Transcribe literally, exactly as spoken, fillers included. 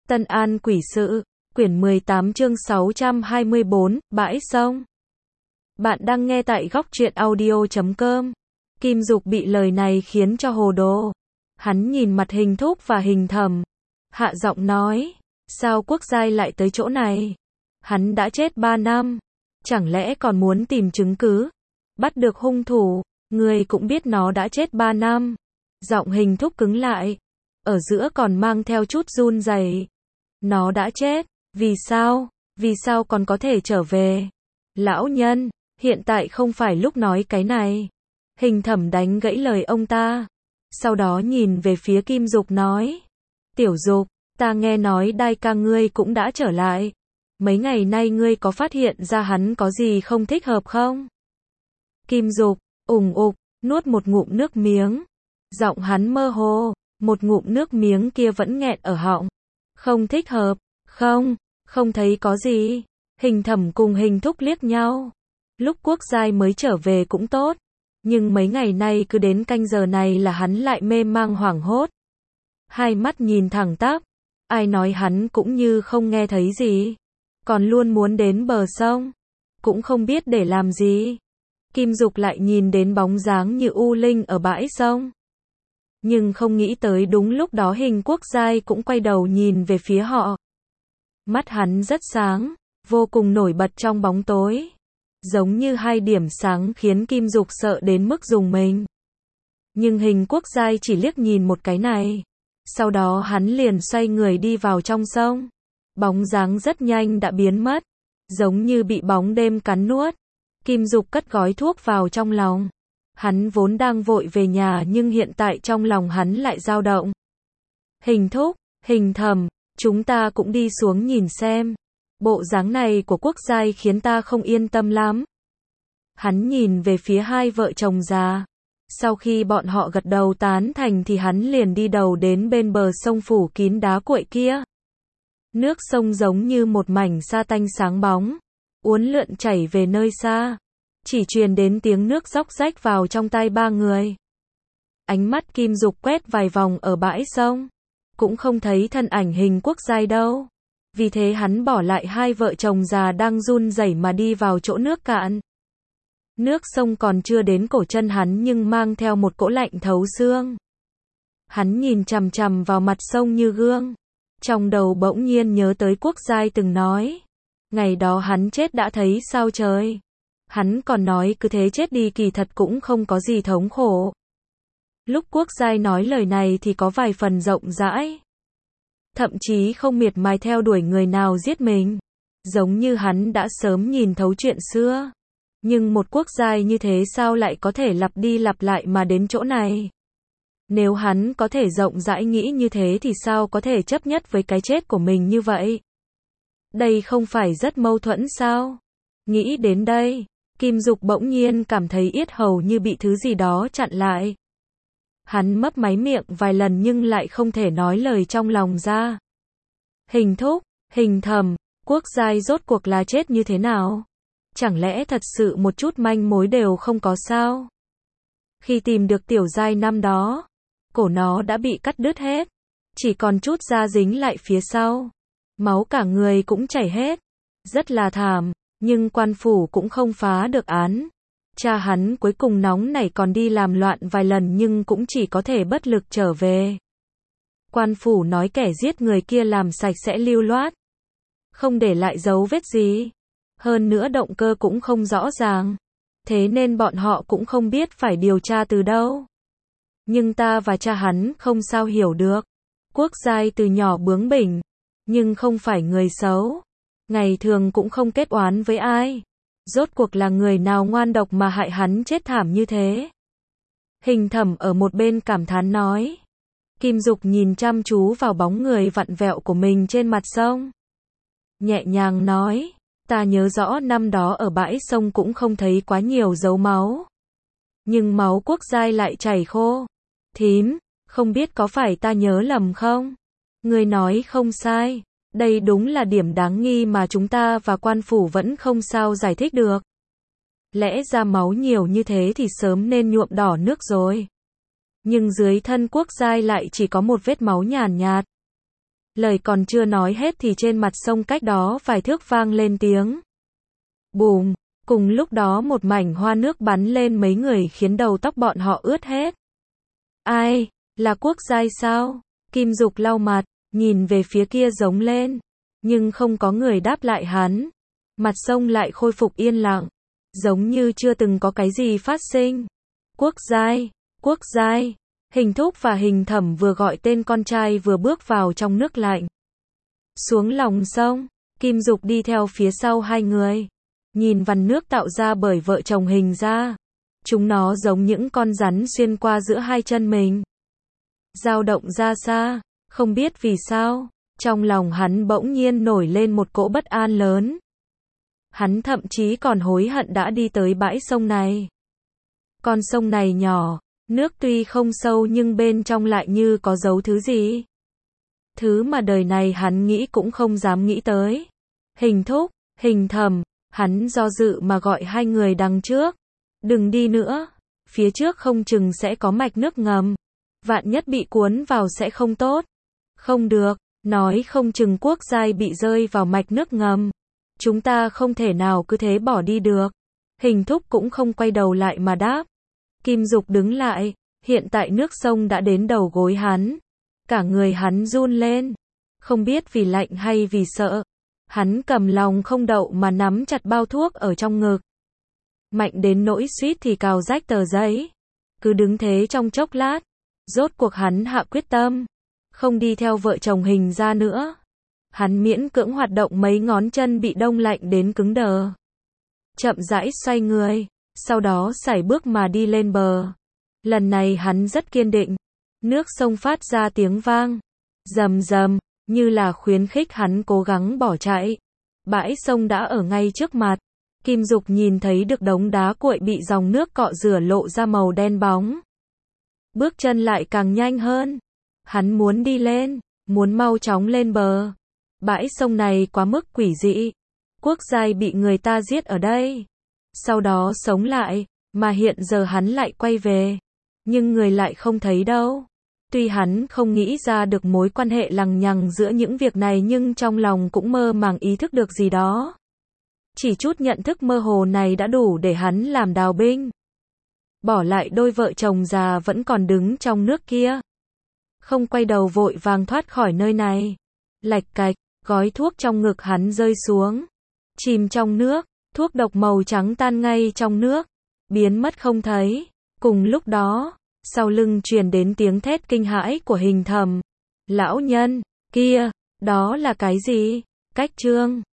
Tân An Quỷ Sự, quyển mười tám chương sáu trăm hai mươi bốn, bãi sông. Bạn đang nghe tại góc truyện audio chấm com. Kim Dục bị lời này khiến cho hồ đồ. Hắn nhìn mặt Hình Thúc và Hình Thẩm, hạ giọng nói, sao Quốc Giai lại tới chỗ này? Hắn đã chết ba năm, chẳng lẽ còn muốn tìm chứng cứ, bắt được hung thủ? Người cũng biết nó đã chết ba năm. Giọng Hình Thúc cứng lại, ở giữa còn mang theo chút run rẩy. Nó đã chết, vì sao? Vì sao còn có thể trở về? Lão nhân, hiện tại không phải lúc nói cái này. Hình Thẩm đánh gãy lời ông ta, sau đó nhìn về phía Kim Dục nói, Tiểu Dục, ta nghe nói đại ca ngươi cũng đã trở lại. Mấy ngày nay ngươi có phát hiện ra hắn có gì không thích hợp không? Kim Dục, ủng ục, nuốt một ngụm nước miếng. Giọng hắn mơ hồ, một ngụm nước miếng kia vẫn nghẹn ở họng. Không thích hợp, không, không thấy có gì. Hình Thẩm cùng Hình Thúc liếc nhau. Lúc Quốc Giai mới trở về cũng tốt, nhưng mấy ngày nay cứ đến canh giờ này là hắn lại mê mang hoảng hốt. Hai mắt nhìn thẳng tắp, ai nói hắn cũng như không nghe thấy gì. Còn luôn muốn đến bờ sông, cũng không biết để làm gì. Kim Dục lại nhìn đến bóng dáng như u linh ở bãi sông. Nhưng không nghĩ tới đúng lúc đó Hình Quốc Giai cũng quay đầu nhìn về phía họ. Mắt hắn rất sáng, vô cùng nổi bật trong bóng tối. Giống như hai điểm sáng khiến Kim Dục sợ đến mức rùng mình. Nhưng Hình Quốc Giai chỉ liếc nhìn một cái này. Sau đó hắn liền xoay người đi vào trong sông. Bóng dáng rất nhanh đã biến mất, giống như bị bóng đêm cắn nuốt. Kim Dục cất gói thuốc vào trong lòng. Hắn vốn đang vội về nhà nhưng hiện tại trong lòng hắn lại dao động. Hình Thúc, Hình Thẩm, chúng ta cũng đi xuống nhìn xem. Bộ dáng này của Quốc Giai khiến ta không yên tâm lắm. Hắn nhìn về phía hai vợ chồng già. Sau khi bọn họ gật đầu tán thành thì hắn liền đi đầu đến bên bờ sông phủ kín đá cuội kia. Nước sông giống như một mảnh sa tanh sáng bóng, uốn lượn chảy về nơi xa. Chỉ truyền đến tiếng nước róc rách vào trong tai ba người. Ánh mắt Kim Dục quét vài vòng ở bãi sông, cũng không thấy thân ảnh Hình Quốc Giai đâu. Vì thế hắn bỏ lại hai vợ chồng già đang run rẩy mà đi vào chỗ nước cạn. Nước sông còn chưa đến cổ chân hắn nhưng mang theo một cỗ lạnh thấu xương. Hắn nhìn chằm chằm vào mặt sông như gương. Trong đầu bỗng nhiên nhớ tới Quốc Giai từng nói. Ngày đó hắn chết đã thấy sao trời. Hắn còn nói cứ thế chết đi kỳ thật cũng không có gì thống khổ. Lúc Quốc Giai nói lời này thì có vài phần rộng rãi. Thậm chí không miệt mài theo đuổi người nào giết mình. Giống như hắn đã sớm nhìn thấu chuyện xưa. Nhưng một Quốc Giai như thế sao lại có thể lặp đi lặp lại mà đến chỗ này? Nếu hắn có thể rộng rãi nghĩ như thế thì sao có thể chấp nhất với cái chết của mình như vậy? Đây không phải rất mâu thuẫn sao? Nghĩ đến đây, Kim Dục bỗng nhiên cảm thấy yết hầu như bị thứ gì đó chặn lại. Hắn mấp máy miệng vài lần nhưng lại không thể nói lời trong lòng ra. Hình Thúc, Hình Thẩm, Quốc Giai rốt cuộc là chết như thế nào? Chẳng lẽ thật sự một chút manh mối đều không có sao? Khi tìm được Tiểu Giai năm đó, cổ nó đã bị cắt đứt hết, chỉ còn chút da dính lại phía sau. Máu cả người cũng chảy hết. Rất là thảm, nhưng quan phủ cũng không phá được án. Cha hắn cuối cùng nóng nảy còn đi làm loạn vài lần nhưng cũng chỉ có thể bất lực trở về. Quan phủ nói kẻ giết người kia làm sạch sẽ lưu loát, không để lại dấu vết gì. Hơn nữa động cơ cũng không rõ ràng. Thế nên bọn họ cũng không biết phải điều tra từ đâu. Nhưng ta và cha hắn không sao hiểu được. Quốc Giai từ nhỏ bướng bỉnh, nhưng không phải người xấu. Ngày thường cũng không kết oán với ai. Rốt cuộc là người nào ngoan độc mà hại hắn chết thảm như thế? Hình Thẩm ở một bên cảm thán nói. Kim Dục nhìn chăm chú vào bóng người vặn vẹo của mình trên mặt sông. Nhẹ nhàng nói, ta nhớ rõ năm đó ở bãi sông cũng không thấy quá nhiều dấu máu. Nhưng máu Quốc Giai lại chảy khô. Thím, không biết có phải ta nhớ lầm không? Người nói không sai. Đây đúng là điểm đáng nghi mà chúng ta và quan phủ vẫn không sao giải thích được. Lẽ ra máu nhiều như thế thì sớm nên nhuộm đỏ nước rồi. Nhưng dưới thân Quốc Giai lại chỉ có một vết máu nhàn nhạt. Lời còn chưa nói hết thì trên mặt sông cách đó vài thước vang lên tiếng bùm, cùng lúc đó một mảnh hoa nước bắn lên mấy người khiến đầu tóc bọn họ ướt hết. Ai, là Quốc Giai sao? Kim Dục lau mặt, nhìn về phía kia giống lên, nhưng không có người đáp lại hắn. Mặt sông lại khôi phục yên lặng, giống như chưa từng có cái gì phát sinh. Quốc Giai, Quốc Giai. Hình Thúc và Hình Thẩm vừa gọi tên con trai vừa bước vào trong nước lạnh. Xuống lòng sông, Kim Dục đi theo phía sau hai người. Nhìn vằn nước tạo ra bởi vợ chồng Hình ra. Chúng nó giống những con rắn xuyên qua giữa hai chân mình. Dao động ra xa, không biết vì sao, trong lòng hắn bỗng nhiên nổi lên một cỗ bất an lớn. Hắn thậm chí còn hối hận đã đi tới bãi sông này. Con sông này nhỏ, nước tuy không sâu nhưng bên trong lại như có giấu thứ gì. Thứ mà đời này hắn nghĩ cũng không dám nghĩ tới. Hình Thúc, Hình Thẩm, hắn do dự mà gọi hai người đằng trước. Đừng đi nữa, phía trước không chừng sẽ có mạch nước ngầm. Vạn nhất bị cuốn vào sẽ không tốt. Không được, nói không chừng Quốc Giai bị rơi vào mạch nước ngầm. Chúng ta không thể nào cứ thế bỏ đi được. Hình Thúc cũng không quay đầu lại mà đáp. Kim Dục đứng lại, hiện tại nước sông đã đến đầu gối hắn. Cả người hắn run lên, không biết vì lạnh hay vì sợ. Hắn cầm lòng không đậu mà nắm chặt bao thuốc ở trong ngực. Mạnh đến nỗi suýt thì cào rách tờ giấy. Cứ đứng thế trong chốc lát, rốt cuộc hắn hạ quyết tâm, không đi theo vợ chồng Hình ra nữa. Hắn miễn cưỡng hoạt động mấy ngón chân bị đông lạnh đến cứng đờ. Chậm rãi xoay người, sau đó sải bước mà đi lên bờ. Lần này hắn rất kiên định. Nước sông phát ra tiếng vang, rầm rầm, như là khuyến khích hắn cố gắng bỏ chạy. Bãi sông đã ở ngay trước mặt. Kim Dục nhìn thấy được đống đá cuội bị dòng nước cọ rửa lộ ra màu đen bóng. Bước chân lại càng nhanh hơn. Hắn muốn đi lên, muốn mau chóng lên bờ. Bãi sông này quá mức quỷ dị. Quốc Giai bị người ta giết ở đây, sau đó sống lại, mà hiện giờ hắn lại quay về. Nhưng người lại không thấy đâu. Tuy hắn không nghĩ ra được mối quan hệ lằng nhằng giữa những việc này nhưng trong lòng cũng mơ màng ý thức được gì đó. Chỉ chút nhận thức mơ hồ này đã đủ để hắn làm đào binh. Bỏ lại đôi vợ chồng già vẫn còn đứng trong nước kia. Không quay đầu vội vàng thoát khỏi nơi này. Lạch cạch, gói thuốc trong ngực hắn rơi xuống. Chìm trong nước, thuốc độc màu trắng tan ngay trong nước. Biến mất không thấy. Cùng lúc đó, sau lưng truyền đến tiếng thét kinh hãi của Hình Thẩm. Lão nhân, kia, đó là cái gì? Cách trương.